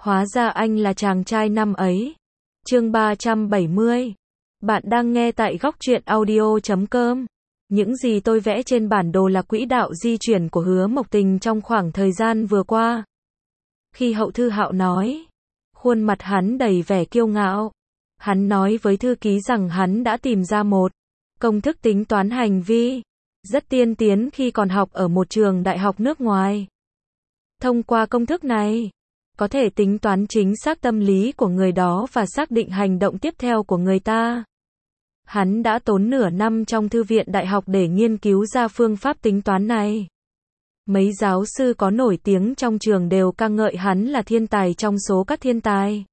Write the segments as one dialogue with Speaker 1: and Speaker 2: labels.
Speaker 1: Hóa ra anh là chàng trai năm ấy. Chương 370. Bạn đang nghe tại góc truyện audio.com. Những gì tôi vẽ trên bản đồ là quỹ đạo di chuyển của Hứa Mộc Tình trong khoảng thời gian vừa qua. Khi Hậu Thư Hạo nói, khuôn mặt hắn đầy vẻ kiêu ngạo. Hắn nói với thư ký rằng hắn đã tìm ra một công thức tính toán hành vi rất tiên tiến khi còn học ở một trường đại học nước ngoài. Thông qua công thức này, có thể tính toán chính xác tâm lý của người đó và xác định hành động tiếp theo của người ta. Hắn đã tốn nửa năm trong thư viện đại học để nghiên cứu ra phương pháp tính toán này. Mấy giáo sư có nổi tiếng trong trường đều ca ngợi hắn là thiên tài trong số các thiên tài.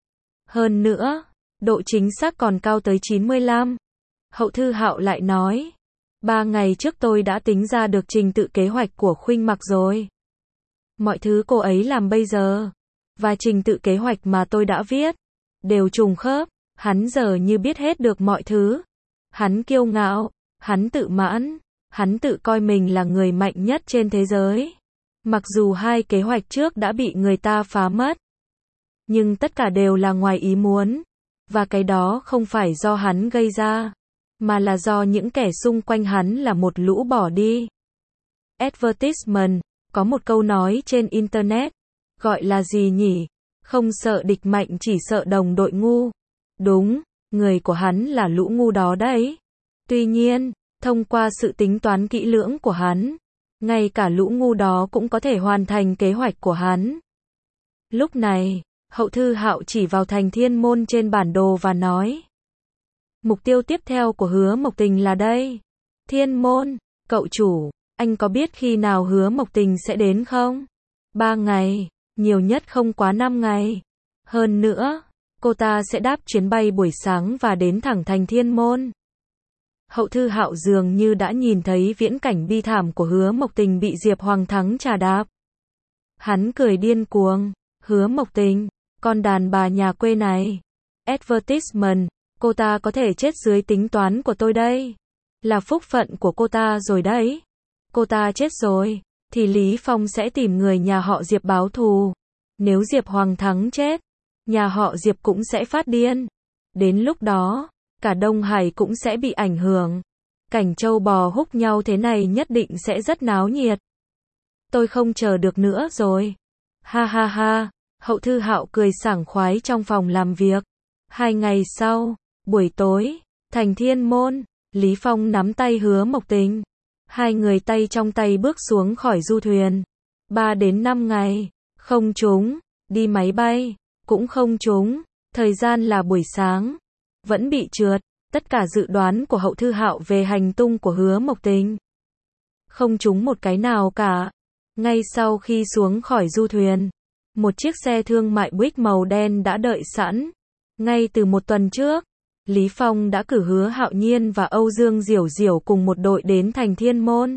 Speaker 1: Hơn nữa, độ chính xác còn cao tới 95. Hậu Thư Hạo lại nói, 3 ngày trước tôi đã tính ra được trình tự kế hoạch của Khuynh Mặc rồi. Mọi thứ cô ấy làm bây giờ, và trình tự kế hoạch mà tôi đã viết, đều trùng khớp. Hắn giờ như biết hết được mọi thứ. Hắn kiêu ngạo, hắn tự mãn, hắn tự coi mình là người mạnh nhất trên thế giới. Mặc dù 2 kế hoạch trước đã bị người ta phá mất, nhưng tất cả đều là ngoài ý muốn. Và cái đó không phải do hắn gây ra, mà là do những kẻ xung quanh hắn là một lũ bỏ đi. Advertisement, có một câu nói trên Internet, gọi là gì nhỉ? Không sợ địch mạnh chỉ sợ đồng đội ngu. Đúng, người của hắn là lũ ngu đó đấy. Tuy nhiên, thông qua sự tính toán kỹ lưỡng của hắn, ngay cả lũ ngu đó cũng có thể hoàn thành kế hoạch của hắn. Lúc này, Hậu Thư Hạo chỉ vào thành Thiên Môn trên bản đồ và nói, mục tiêu tiếp theo của Hứa Mộc Tình là đây. Thiên Môn, cậu chủ, anh có biết khi nào Hứa Mộc Tình sẽ đến không? 3 ngày, nhiều nhất không quá 5 ngày. Hơn nữa, cô ta sẽ đáp chuyến bay buổi sáng và đến thẳng thành Thiên Môn. Hậu Thư Hạo dường như đã nhìn thấy viễn cảnh bi thảm của Hứa Mộc Tình bị Diệp Hoàng Thắng trà đạp. Hắn cười điên cuồng, Hứa Mộc Tình, con đàn bà nhà quê này. Advertisement, cô ta có thể chết dưới tính toán của tôi đây. Là phúc phận của cô ta rồi đấy. Cô ta chết rồi, thì Lý Phong sẽ tìm người nhà họ Diệp báo thù. Nếu Diệp Hoàng Thắng chết, nhà họ Diệp cũng sẽ phát điên. Đến lúc đó, cả Đông Hải cũng sẽ bị ảnh hưởng. Cảnh trâu bò húc nhau thế này nhất định sẽ rất náo nhiệt. Tôi không chờ được nữa rồi. Ha ha ha, Hậu Thư Hạo cười sảng khoái trong phòng làm việc. 2 ngày sau, buổi tối, thành Thiên Môn, Lý Phong nắm tay Hứa Mộc Tình. 2 người tay trong tay bước xuống khỏi du thuyền. 3 đến 5 ngày, không trúng, đi máy bay, cũng không trúng, thời gian là buổi sáng, vẫn bị trượt, tất cả dự đoán của Hậu Thư Hạo về hành tung của Hứa Mộc Tình. Không trúng một cái nào cả. Ngay sau khi xuống khỏi du thuyền, một chiếc xe thương mại Buick màu đen đã đợi sẵn. Ngay từ một tuần trước, Lý Phong đã cử Hứa Hạo Nhiên và Âu Dương Diểu Diểu cùng một đội đến thành Thiên Môn.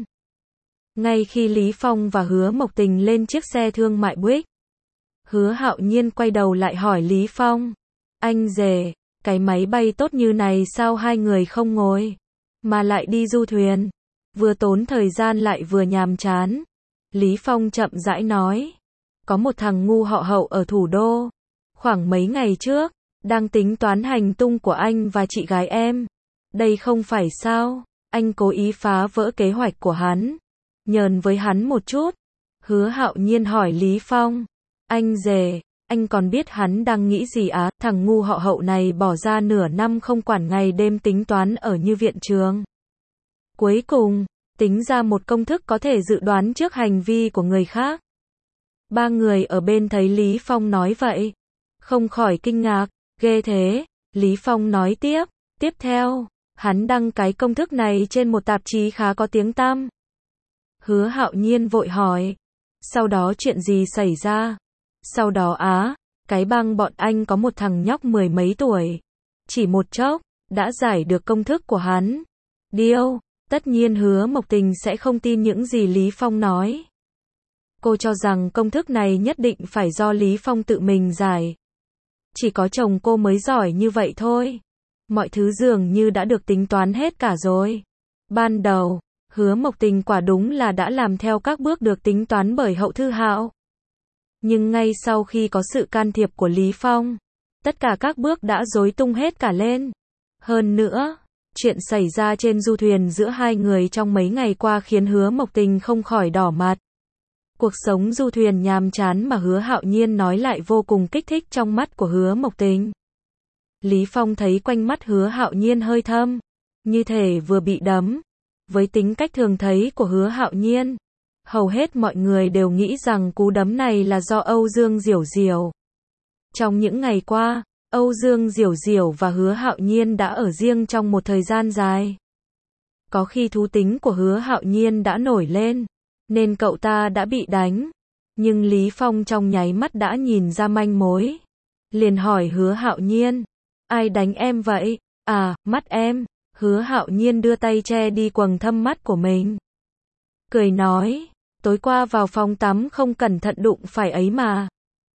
Speaker 1: Ngay khi Lý Phong và Hứa Mộc Tình lên chiếc xe thương mại Buick, Hứa Hạo Nhiên quay đầu lại hỏi Lý Phong, anh rể, cái máy bay tốt như này sao 2 người không ngồi, mà lại đi du thuyền, vừa tốn thời gian lại vừa nhàm chán. Lý Phong chậm rãi nói, có một thằng ngu họ Hậu ở thủ đô, khoảng mấy ngày trước, đang tính toán hành tung của anh và chị gái em. Đây không phải sao, anh cố ý phá vỡ kế hoạch của hắn, nhờn với hắn một chút. Hứa Hạo Nhiên hỏi Lý Phong, anh rể, anh còn biết hắn đang nghĩ gì á? Thằng ngu họ Hậu này bỏ ra nửa năm không quản ngày đêm tính toán ở như viện trường. Cuối cùng, tính ra một công thức có thể dự đoán trước hành vi của người khác. 3 người ở bên thấy Lý Phong nói vậy, không khỏi kinh ngạc, ghê thế. Lý Phong nói tiếp theo, hắn đăng cái công thức này trên một tạp chí khá có tiếng tăm. Hứa Hạo Nhiên vội hỏi, sau đó chuyện gì xảy ra? Sau đó cái bang bọn anh có một thằng nhóc 10 mấy tuổi, chỉ một chốc, đã giải được công thức của hắn. Điêu, tất nhiên Hứa Mộc Tình sẽ không tin những gì Lý Phong nói. Cô cho rằng công thức này nhất định phải do Lý Phong tự mình giải. Chỉ có chồng cô mới giỏi như vậy thôi. Mọi thứ dường như đã được tính toán hết cả rồi. Ban đầu, Hứa Mộc Tình quả đúng là đã làm theo các bước được tính toán bởi Hậu Thư Hạo. Nhưng ngay sau khi có sự can thiệp của Lý Phong, tất cả các bước đã rối tung hết cả lên. Hơn nữa, chuyện xảy ra trên du thuyền giữa hai người trong mấy ngày qua khiến Hứa Mộc Tình không khỏi đỏ mặt. Cuộc sống du thuyền nhàm chán mà Hứa Hạo Nhiên nói lại vô cùng kích thích trong mắt của Hứa Mộc Tình. Lý Phong thấy quanh mắt Hứa Hạo Nhiên hơi thâm, như thể vừa bị đấm. Với tính cách thường thấy của Hứa Hạo Nhiên, hầu hết mọi người đều nghĩ rằng cú đấm này là do Âu Dương Diểu Diểu. Trong những ngày qua, Âu Dương Diểu Diểu và Hứa Hạo Nhiên đã ở riêng trong một thời gian dài. Có khi thú tính của Hứa Hạo Nhiên đã nổi lên, nên cậu ta đã bị đánh. Nhưng Lý Phong trong nháy mắt đã nhìn ra manh mối. Liền hỏi Hứa Hạo Nhiên, ai đánh em vậy? À, mắt em. Hứa Hạo Nhiên đưa tay che đi quầng thâm mắt của mình. Cười nói, tối qua vào phòng tắm không cẩn thận đụng phải ấy mà.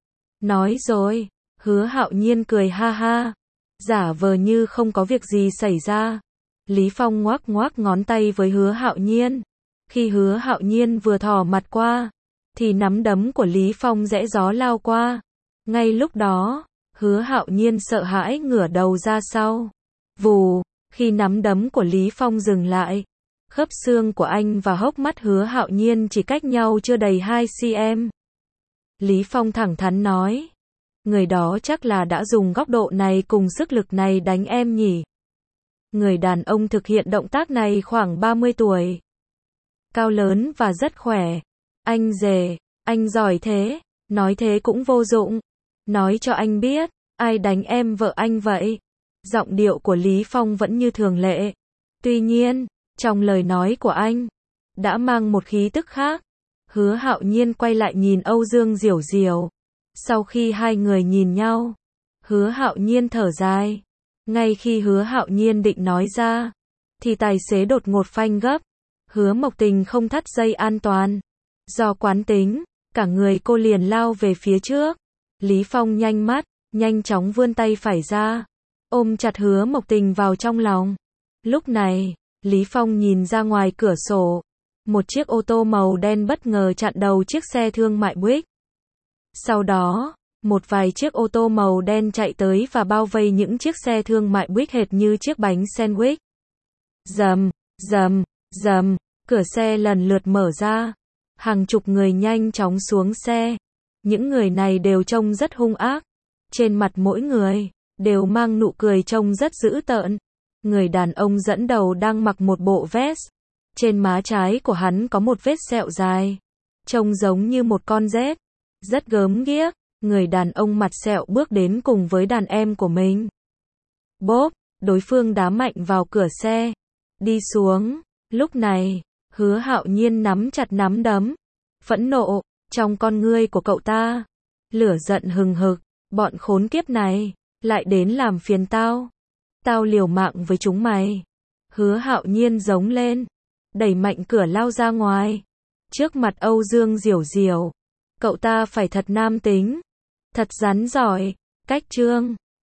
Speaker 1: Nói rồi, Hứa Hạo Nhiên cười ha ha, giả vờ như không có việc gì xảy ra. Lý Phong ngoắc ngoắc ngón tay với Hứa Hạo Nhiên. Khi Hứa Hạo Nhiên vừa thò mặt qua, thì nắm đấm của Lý Phong rẽ gió lao qua. Ngay lúc đó, Hứa Hạo Nhiên sợ hãi ngửa đầu ra sau. Vù, khi nắm đấm của Lý Phong dừng lại, khớp xương của anh và hốc mắt Hứa Hạo Nhiên chỉ cách nhau chưa đầy 2 cm. Lý Phong thẳng thắn nói, người đó chắc là đã dùng góc độ này cùng sức lực này đánh em nhỉ. Người đàn ông thực hiện động tác này khoảng 30 tuổi. Cao lớn và rất khỏe. Anh rể, anh giỏi thế. Nói thế cũng vô dụng. Nói cho anh biết, ai đánh em vợ anh vậy? Giọng điệu của Lý Phong vẫn như thường lệ. Tuy nhiên, trong lời nói của anh, đã mang một khí tức khác. Hứa Hạo Nhiên quay lại nhìn Âu Dương Diểu Diểu. Sau khi hai người nhìn nhau, Hứa Hạo Nhiên thở dài. Ngay khi Hứa Hạo Nhiên định nói ra, thì tài xế đột ngột phanh gấp. Hứa Mộc Tình không thắt dây an toàn. Do quán tính, cả người cô liền lao về phía trước. Lý Phong nhanh mắt, nhanh chóng vươn tay phải ra, ôm chặt Hứa Mộc Tình vào trong lòng. Lúc này, Lý Phong nhìn ra ngoài cửa sổ. Một chiếc ô tô màu đen bất ngờ chặn đầu chiếc xe thương mại Buick. Sau đó, một vài chiếc ô tô màu đen chạy tới và bao vây những chiếc xe thương mại Buick hệt như chiếc bánh sandwich. Rầm, rầm, rầm, cửa xe lần lượt mở ra. Hàng chục người nhanh chóng xuống xe. Những người này đều trông rất hung ác. Trên mặt mỗi người đều mang nụ cười trông rất dữ tợn. Người đàn ông dẫn đầu đang mặc một bộ vest. Trên má trái của hắn có một vết sẹo dài, trông giống như một con rết. Rất gớm ghiếc. Người đàn ông mặt sẹo bước đến cùng với đàn em của mình. Bốp, đối phương đá mạnh vào cửa xe. Đi xuống. Lúc này, Hứa Hạo Nhiên nắm chặt nắm đấm. Phẫn nộ, trong con ngươi của cậu ta. Lửa giận hừng hực. Bọn khốn kiếp này, lại đến làm phiền tao. Tao liều mạng với chúng mày. Hứa Hạo Nhiên giống lên. Đẩy mạnh cửa lao ra ngoài. Trước mặt Âu Dương Diểu Diểu. Cậu ta phải thật nam tính. Thật rắn giỏi. Cách chương